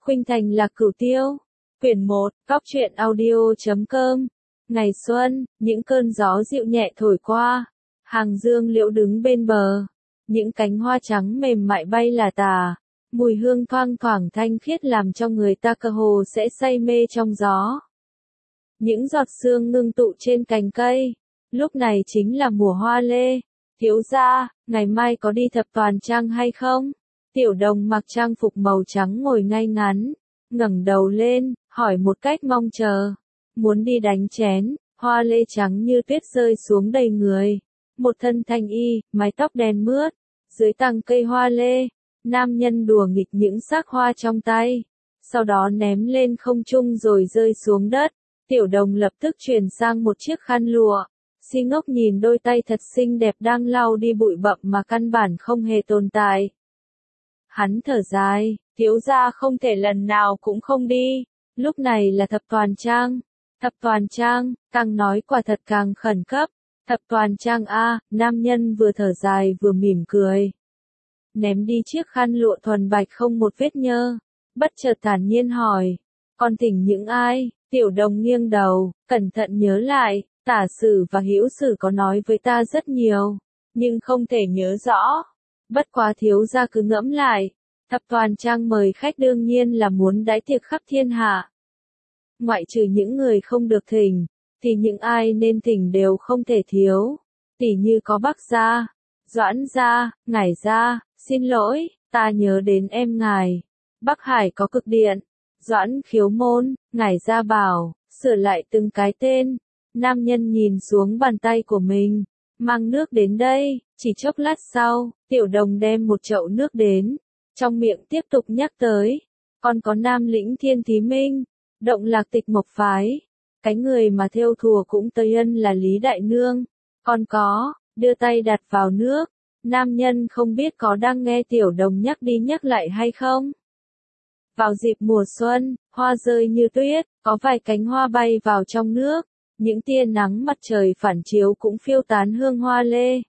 Khuynh Thành Lạc Cửu Tiêu. Quyển 1, Cóc truyện audio.com. Ngày xuân, những cơn gió dịu nhẹ thổi qua. Hàng dương liễu đứng bên bờ. Những cánh hoa trắng mềm mại bay là tà. Mùi hương thoang thoảng thanh khiết làm cho người ta cơ hồ sẽ say mê trong gió. Những giọt sương ngưng tụ trên cành cây. Lúc này chính là mùa hoa lê. Thiếu gia, ngày mai có đi thập toàn trang hay không? Tiểu Đồng mặc trang phục màu trắng ngồi ngay ngắn, ngẩng đầu lên, hỏi một cách mong chờ. Muốn đi đánh chén, hoa lê trắng như tuyết rơi xuống đầy người. Một thân thanh y, mái tóc đen mướt, dưới tàng cây hoa lê, nam nhân đùa nghịch những xác hoa trong tay. Sau đó ném lên không trung rồi rơi xuống đất. Tiểu Đồng lập tức chuyển sang một chiếc khăn lụa. Si ngốc nhìn đôi tay thật xinh đẹp đang lau đi bụi bặm mà căn bản không hề tồn tại. Hắn thở dài, thiếu gia không thể lần nào cũng không đi. Lúc này là thập toàn trang. Thập toàn trang, càng nói quả thật càng khẩn cấp. Thập toàn trang a, nam nhân vừa thở dài vừa mỉm cười. Ném đi chiếc khăn lụa thuần bạch không một vết nhơ. Bất chợt thản nhiên hỏi, con thỉnh những ai? Tiểu Đồng nghiêng đầu, cẩn thận nhớ lại. Tả Sử và Hữu Sử có nói với ta rất nhiều, nhưng không thể nhớ rõ. Bất quá thiếu gia cứ ngẫm lại, thập toàn trang mời khách đương nhiên là muốn đãi tiệc khắp thiên hạ. Ngoại trừ những người không được thỉnh, thì những ai nên thỉnh đều không thể thiếu. Tỉ như có Bắc gia, Doãn gia, Ngải gia, xin lỗi, ta nhớ đến em ngài. Bắc Hải có Cực Điện, Doãn Khiếu Môn, Ngải gia bảo, sửa lại từng cái tên. Nam nhân nhìn xuống bàn tay của mình, mang nước đến đây. Chỉ chốc lát sau, Tiểu Đồng đem một chậu nước đến, trong miệng tiếp tục nhắc tới, còn có Nam Lĩnh Thiên Thí Minh, Động Lạc Tịch Mộc Phái, cái người mà thêu thùa cũng Tây Ân là Lý Đại Nương, còn có, đưa tay đặt vào nước. Nam nhân không biết có đang nghe Tiểu Đồng nhắc đi nhắc lại hay không. Vào dịp mùa xuân, hoa rơi như tuyết, có vài cánh hoa bay vào trong nước. Những tia nắng mặt trời phản chiếu cũng phiêu tán hương hoa lê.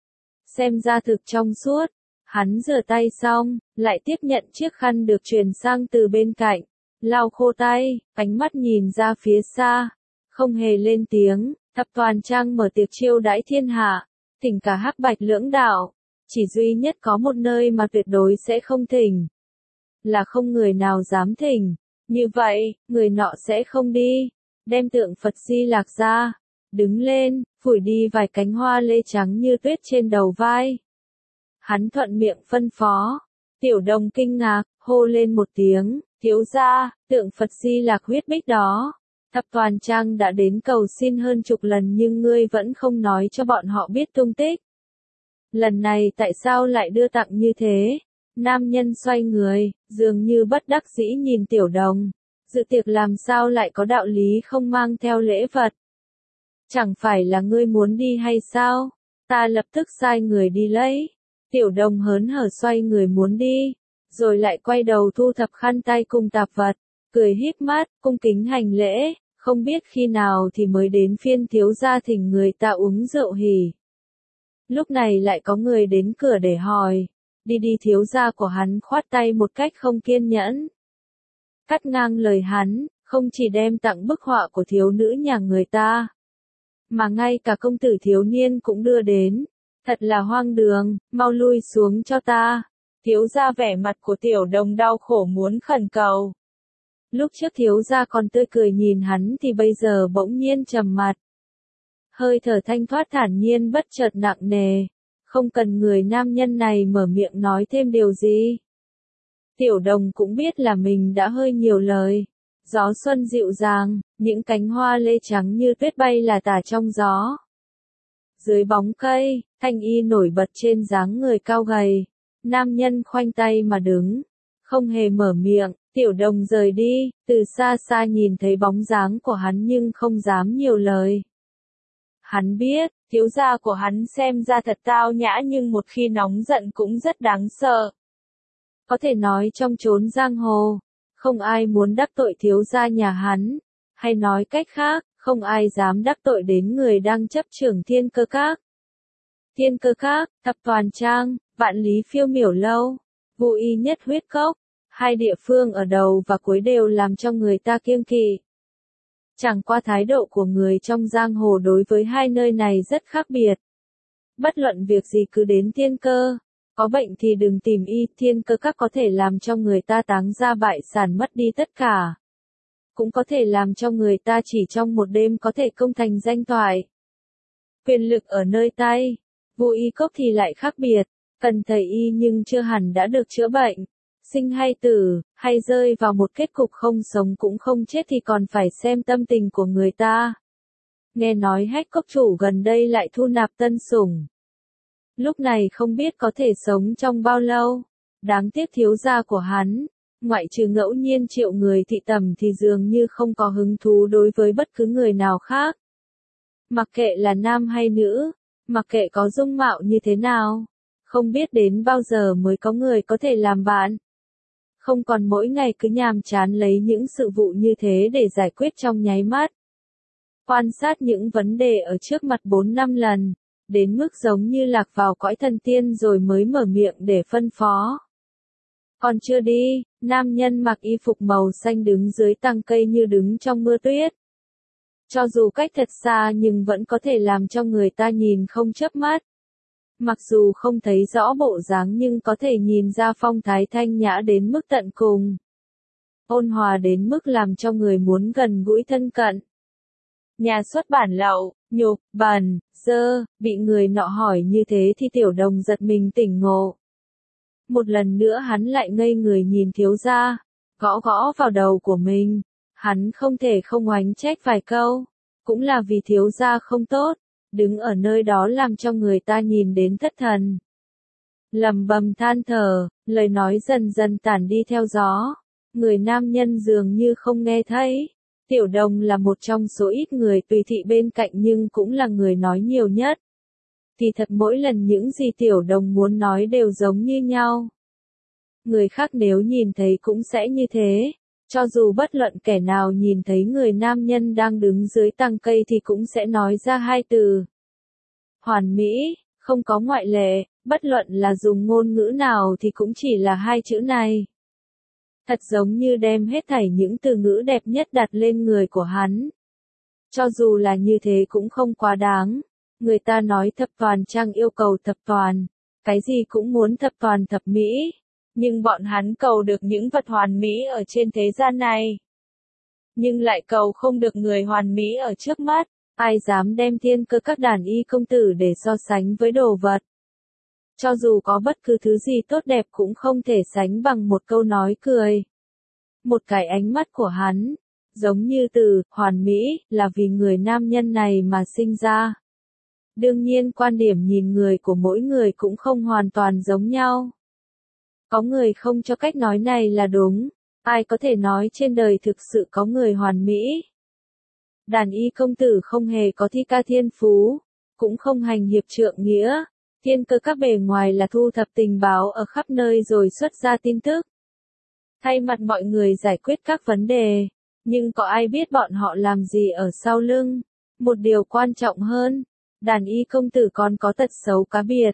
Xem ra thực trong suốt, hắn rửa tay xong, lại tiếp nhận chiếc khăn được truyền sang từ bên cạnh, lau khô tay, ánh mắt nhìn ra phía xa, không hề lên tiếng. Thập toàn trang mở tiệc chiêu đãi thiên hạ, thỉnh cả Hắc Bạch lưỡng đạo, chỉ duy nhất có một nơi mà tuyệt đối sẽ không thỉnh, là không người nào dám thỉnh. Như vậy, người nọ sẽ không đi. Đem tượng Phật Di Lạc ra, đứng lên, phủi đi vài cánh hoa lê trắng như tuyết trên đầu vai. Hắn thuận miệng phân phó. Tiểu Đồng kinh ngạc, hô lên một tiếng, thiếu gia, tượng Phật Di Lạc huyết bích đó. Thập toàn trang đã đến cầu xin hơn chục lần nhưng ngươi vẫn không nói cho bọn họ biết tung tích. Lần này tại sao lại đưa tặng như thế? Nam nhân xoay người, dường như bất đắc dĩ nhìn Tiểu Đồng. Dự tiệc làm sao lại có đạo lý không mang theo lễ vật? Chẳng phải là ngươi muốn đi hay sao? Ta lập tức sai người đi lấy. Tiểu Đồng hớn hở xoay người muốn đi, rồi lại quay đầu thu thập khăn tay cùng tạp vật, cười híp mắt, cung kính hành lễ, không biết khi nào thì mới đến phiên thiếu gia thỉnh người ta uống rượu hỉ. Lúc này lại có người đến cửa để hỏi, đi đi. Thiếu gia của hắn khoát tay một cách không kiên nhẫn. Cắt ngang lời hắn, không chỉ đem tặng bức họa của thiếu nữ nhà người ta, mà ngay cả công tử thiếu niên cũng đưa đến. Thật là hoang đường, mau lui xuống cho ta. Thiếu gia vẻ mặt của Tiểu Đồng đau khổ muốn khẩn cầu. Lúc trước thiếu gia còn tươi cười nhìn hắn thì bây giờ bỗng nhiên trầm mặt. Hơi thở thanh thoát thản nhiên bất chợt nặng nề. Không cần người nam nhân này mở miệng nói thêm điều gì. Tiểu Đồng cũng biết là mình đã hơi nhiều lời. Gió xuân dịu dàng, những cánh hoa lê trắng như tuyết bay là tả trong gió. Dưới bóng cây, thanh y nổi bật trên dáng người cao gầy. Nam nhân khoanh tay mà đứng, không hề mở miệng. Tiểu Đồng rời đi, từ xa xa nhìn thấy bóng dáng của hắn nhưng không dám nhiều lời. Hắn biết, thiếu gia của hắn xem ra thật tao nhã nhưng một khi nóng giận cũng rất đáng sợ. Có thể nói trong chốn giang hồ, không ai muốn đắc tội thiếu gia nhà hắn, hay nói cách khác, không ai dám đắc tội đến người đang chấp trưởng Thiên Cơ Các. Thiên Cơ Các, Thập toàn trang, Vạn Lý Phiêu Miểu lâu, Vô Y Nhất Huyết Cốc, Hai địa phương ở đầu và cuối đều làm cho người ta kiêng kỵ. Chẳng qua thái độ của người trong giang hồ đối với hai nơi này rất khác biệt. Bất luận việc gì cứ đến thiên cơ. Có bệnh thì đừng tìm y, thiên cơ các có thể làm cho người ta táng ra bại sản mất đi tất cả. Cũng có thể làm cho người ta chỉ trong một đêm có thể công thành danh toại. Quyền lực ở nơi tay, vô y cốc thì lại khác biệt, cần thầy y nhưng chưa hẳn đã được chữa bệnh. Sinh hay tử, hay rơi vào một kết cục không sống cũng không chết thì còn phải xem tâm tình của người ta. Nghe nói Hách cốc chủ gần đây lại thu nạp tân sủng. Lúc này không biết có thể sống trong bao lâu. Đáng tiếc thiếu gia của hắn, ngoại trừ ngẫu nhiên triệu người thị tầm thì dường như không có hứng thú đối với bất cứ người nào khác. Mặc kệ là nam hay nữ, mặc kệ có dung mạo như thế nào, không biết đến bao giờ mới có người có thể làm bạn. Không còn mỗi ngày cứ nhàm chán lấy những sự vụ như thế để giải quyết trong nháy mắt. Quan sát những vấn đề ở trước mặt 4-5 lần, đến mức giống như lạc vào cõi thần tiên rồi mới mở miệng để phân phó. Còn chưa đi, nam nhân mặc y phục màu xanh đứng dưới tàng cây như đứng trong mưa tuyết. Cho dù cách thật xa nhưng vẫn có thể làm cho người ta nhìn không chớp mắt. Mặc dù không thấy rõ bộ dáng nhưng có thể nhìn ra phong thái thanh nhã đến mức tận cùng. Ôn hòa đến mức làm cho người muốn gần gũi thân cận. Nhà xuất bản lậu, nhục, bẩn, dơ, bị người nọ hỏi như thế thì Tiểu Đồng giật mình tỉnh ngộ. Một lần nữa hắn lại ngây người nhìn thiếu gia, gõ gõ vào đầu của mình. Hắn không thể không oánh trách vài câu, cũng là vì thiếu gia không tốt, đứng ở nơi đó làm cho người ta nhìn đến thất thần. Lầm bầm than thở, lời nói dần dần tản đi theo gió, người nam nhân dường như không nghe thấy. Tiểu Đồng là một trong số ít người tùy thị bên cạnh nhưng cũng là người nói nhiều nhất. Thì thật mỗi lần những gì Tiểu Đồng muốn nói đều giống như nhau. Người khác nếu nhìn thấy cũng sẽ như thế. Cho dù bất luận kẻ nào nhìn thấy người nam nhân đang đứng dưới tàng cây thì cũng sẽ nói ra hai từ. Hoàn mỹ, không có ngoại lệ, bất luận là dùng ngôn ngữ nào thì cũng chỉ là hai chữ này. Thật giống như đem hết thảy những từ ngữ đẹp nhất đặt lên người của hắn. Cho dù là như thế cũng không quá đáng. Người ta nói thập toàn trang yêu cầu thập toàn. Cái gì cũng muốn thập toàn thập mỹ. Nhưng bọn hắn cầu được những vật hoàn mỹ ở trên thế gian này. Nhưng lại cầu không được người hoàn mỹ ở trước mắt. Ai dám đem thiên cơ các đàn y công tử để so sánh với đồ vật. Cho dù có bất cứ thứ gì tốt đẹp cũng không thể sánh bằng một câu nói cười. Một cái ánh mắt của hắn, giống như từ hoàn mỹ, là vì người nam nhân này mà sinh ra. Đương nhiên quan điểm nhìn người của mỗi người cũng không hoàn toàn giống nhau. Có người không cho cách nói này là đúng, ai có thể nói trên đời thực sự có người hoàn mỹ. Đàn y công tử không hề có thi ca thiên phú, cũng không hành hiệp trượng nghĩa. Thiên cơ các bề ngoài là thu thập tình báo ở khắp nơi rồi xuất ra tin tức. Thay mặt mọi người giải quyết các vấn đề, nhưng có ai biết bọn họ làm gì ở sau lưng? Một điều quan trọng hơn, đàn y công tử còn có tật xấu cá biệt.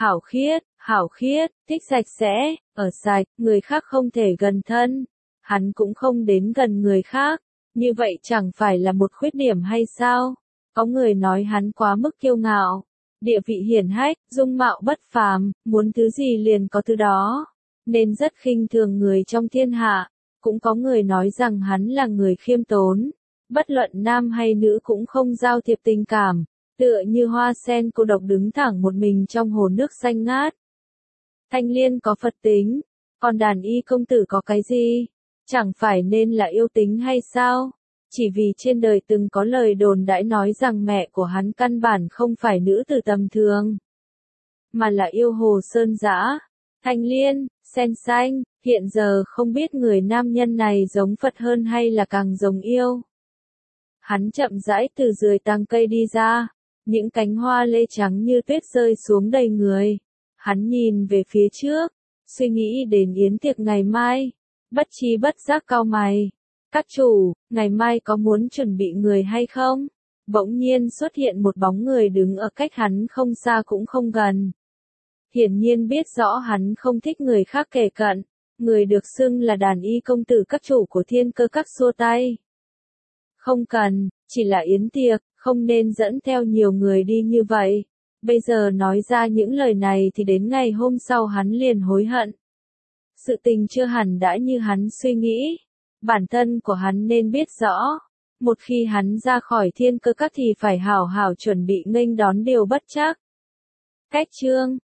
Hảo khiết, thích sạch sẽ, ở sạch, người khác không thể gần thân. Hắn cũng không đến gần người khác, như vậy chẳng phải là một khuyết điểm hay sao? Có người nói hắn quá mức kiêu ngạo. Địa vị hiển hách, dung mạo bất phàm, muốn thứ gì liền có thứ đó, nên rất khinh thường người trong thiên hạ. Cũng có người nói rằng hắn là người khiêm tốn, bất luận nam hay nữ cũng không giao thiệp tình cảm, tựa như hoa sen cô độc đứng thẳng một mình trong hồ nước xanh ngát. Thanh Liên có Phật tính, còn đàn y công tử có cái gì? Chẳng phải nên là yêu tính hay sao? Chỉ vì trên đời từng có lời đồn đãi nói rằng mẹ của hắn căn bản không phải nữ tử tầm thường, mà là yêu hồ sơn dã. Thanh Liên, sen xanh, hiện giờ không biết người nam nhân này giống Phật hơn hay là càng giống yêu. Hắn chậm rãi từ dưới tàng cây đi ra, những cánh hoa lê trắng như tuyết rơi xuống đầy người. Hắn nhìn về phía trước, suy nghĩ đến yến tiệc ngày mai, bất tri bất giác cau mày. Các chủ, ngày mai có muốn chuẩn bị người hay không? Bỗng nhiên xuất hiện một bóng người đứng ở cách hắn không xa cũng không gần. Hiển nhiên biết rõ hắn không thích người khác kề cận, Người được xưng là đàn y công tử các chủ của Thiên Cơ Các xua tay. Không cần, chỉ là yến tiệc, không nên dẫn theo nhiều người đi như vậy. Bây giờ nói ra những lời này thì đến ngày hôm sau hắn liền hối hận. Sự tình chưa hẳn đã như hắn suy nghĩ. Bản thân của hắn nên biết rõ. Một khi hắn ra khỏi Thiên Cơ Các thì phải hảo hảo chuẩn bị nghênh đón điều bất trắc. Cách chương